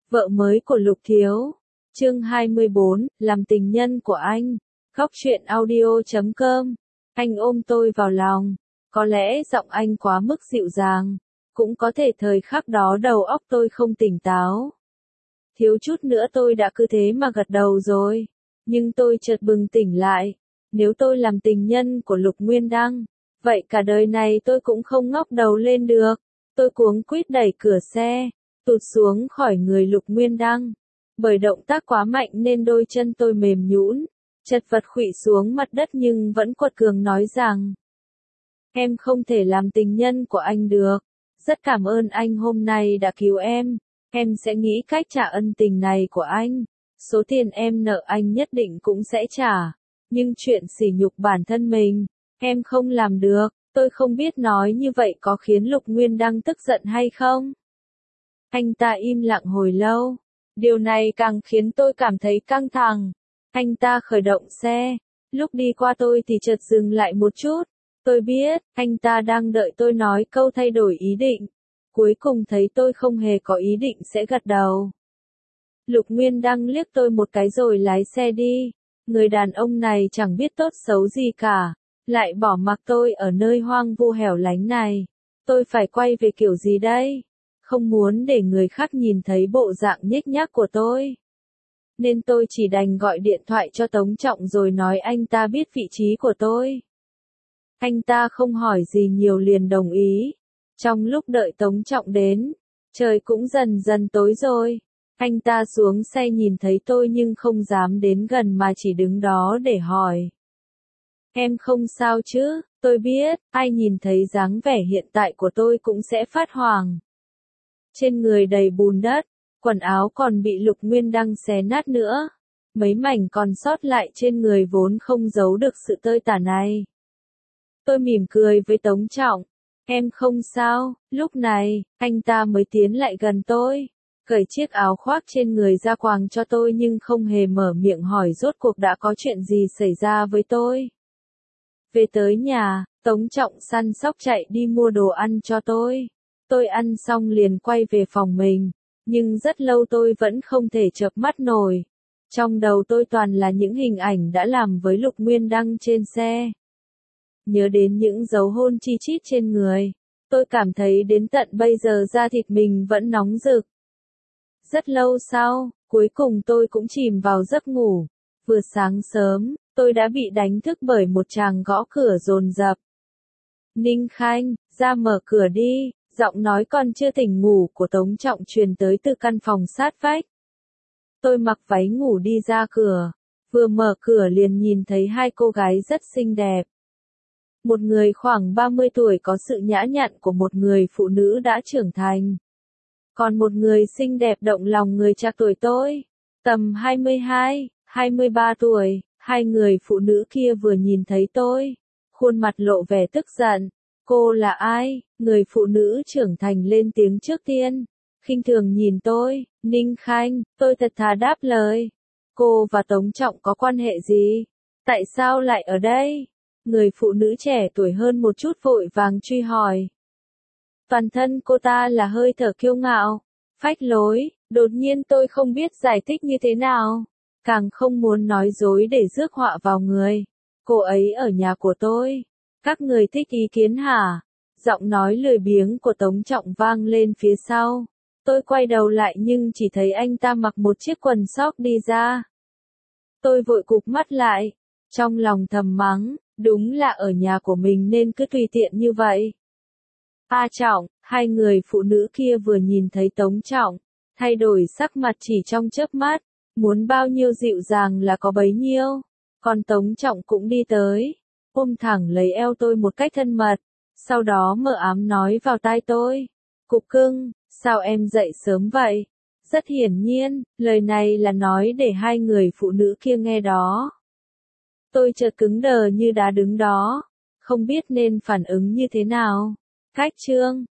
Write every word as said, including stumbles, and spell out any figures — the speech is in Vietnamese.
Vợ mới của Lục Thiếu. Chương hai mươi bốn, làm tình nhân của anh. Góc truyện audio chấm com. Anh ôm tôi vào lòng. Có lẽ giọng anh quá mức dịu dàng. Cũng có thể thời khắc đó đầu óc tôi không tỉnh táo. Thiếu chút nữa tôi đã cứ thế mà gật đầu rồi. Nhưng tôi chợt bừng tỉnh lại. Nếu tôi làm tình nhân của Lục Nguyên Đăng, vậy cả đời này tôi cũng không ngóc đầu lên được. Tôi cuống quýt đẩy cửa xe, tụt xuống khỏi người Lục Nguyên Đăng. Bởi động tác quá mạnh nên đôi chân tôi mềm nhũn, chật vật khuỵu xuống mặt đất nhưng vẫn quật cường nói rằng: Em không thể làm tình nhân của anh được. Rất cảm ơn anh hôm nay đã cứu em. Em sẽ nghĩ cách trả ân tình này của anh. Số tiền em nợ anh nhất định cũng sẽ trả. Nhưng chuyện sỉ nhục bản thân mình, em không làm được. Tôi không biết nói như vậy có khiến Lục Nguyên Đăng tức giận hay không. Anh ta im lặng hồi lâu. Điều này càng khiến tôi cảm thấy căng thẳng. Anh ta khởi động xe. Lúc đi qua tôi thì chợt dừng lại một chút. Tôi biết, anh ta đang đợi tôi nói câu thay đổi ý định. Cuối cùng thấy tôi không hề có ý định sẽ gật đầu. Lục Nguyên Đăng liếc tôi một cái rồi lái xe đi. Người đàn ông này chẳng biết tốt xấu gì cả. Lại bỏ mặc tôi ở nơi hoang vu hẻo lánh này. Tôi phải quay về kiểu gì đây? Không muốn để người khác nhìn thấy bộ dạng nhếch nhác của tôi. Nên tôi chỉ đành gọi điện thoại cho Tống Trọng rồi nói anh ta biết vị trí của tôi. Anh ta không hỏi gì nhiều liền đồng ý. Trong lúc đợi Tống Trọng đến, trời cũng dần dần tối rồi. Anh ta xuống xe nhìn thấy tôi nhưng không dám đến gần mà chỉ đứng đó để hỏi. Em không sao chứ? Tôi biết, ai nhìn thấy dáng vẻ hiện tại của tôi cũng sẽ phát hoảng. Trên người đầy bùn đất, quần áo còn bị Lục Nguyên Đăng xé nát nữa. Mấy mảnh còn sót lại trên người vốn không giấu được sự tơi tả này. Tôi mỉm cười với Tống Trọng. Em không sao. Lúc này, anh ta mới tiến lại gần tôi, cởi chiếc áo khoác trên người ra quàng cho tôi nhưng không hề mở miệng hỏi rốt cuộc đã có chuyện gì xảy ra với tôi. Về tới nhà, Tống Trọng săn sóc chạy đi mua đồ ăn cho tôi. Tôi ăn xong liền quay về phòng mình, nhưng rất lâu tôi vẫn không thể chợp mắt nổi. Trong đầu tôi toàn là những hình ảnh đã làm với Lục Nguyên Đăng trên xe. Nhớ đến những dấu hôn chi chít trên người, tôi cảm thấy đến tận bây giờ da thịt mình vẫn nóng rực. Rất lâu sau, cuối cùng tôi cũng chìm vào giấc ngủ. Vừa sáng sớm, tôi đã bị đánh thức bởi một tràng gõ cửa dồn dập. Ninh Khanh, ra mở cửa đi. Giọng nói còn chưa tỉnh ngủ của Tống Trọng truyền tới từ căn phòng sát vách. Tôi mặc váy ngủ đi ra cửa. Vừa mở cửa liền nhìn thấy hai cô gái rất xinh đẹp. Một người khoảng ba mươi tuổi có sự nhã nhặn của một người phụ nữ đã trưởng thành. Còn một người xinh đẹp động lòng người trạc tuổi tôi. Tầm hai mươi hai, hai mươi ba tuổi. Hai người phụ nữ kia vừa nhìn thấy tôi, khuôn mặt lộ vẻ tức giận. Cô là ai? Người phụ nữ trưởng thành lên tiếng trước tiên. Khinh thường nhìn tôi. Ninh Khanh, tôi thật thà đáp lời. Cô và Tống Trọng có quan hệ gì? Tại sao lại ở đây? Người phụ nữ trẻ tuổi hơn một chút vội vàng truy hỏi. Toàn thân cô ta là hơi thở kiêu ngạo, phách lối. Đột nhiên tôi không biết giải thích như thế nào. Càng không muốn nói dối để rước họa vào người. Cô ấy ở nhà của tôi. Các người thích ý kiến hả? Giọng nói lười biếng của Tống Trọng vang lên phía sau. Tôi quay đầu lại nhưng chỉ thấy anh ta mặc một chiếc quần sóc đi ra. Tôi vội cụp mắt lại. Trong lòng thầm mắng, đúng là ở nhà của mình nên cứ tùy tiện như vậy. A Trọng, hai người phụ nữ kia vừa nhìn thấy Tống Trọng, thay đổi sắc mặt chỉ trong chớp mắt. Muốn bao nhiêu dịu dàng là có bấy nhiêu. Còn Tống Trọng cũng đi tới, ôm thẳng lấy eo tôi một cách thân mật, sau đó mờ ám nói vào tai tôi. Cục cưng, sao em dậy sớm vậy? Rất hiển nhiên, lời này là nói để hai người phụ nữ kia nghe đó. Tôi chợt cứng đờ như đá đứng đó, không biết nên phản ứng như thế nào. Cách chương,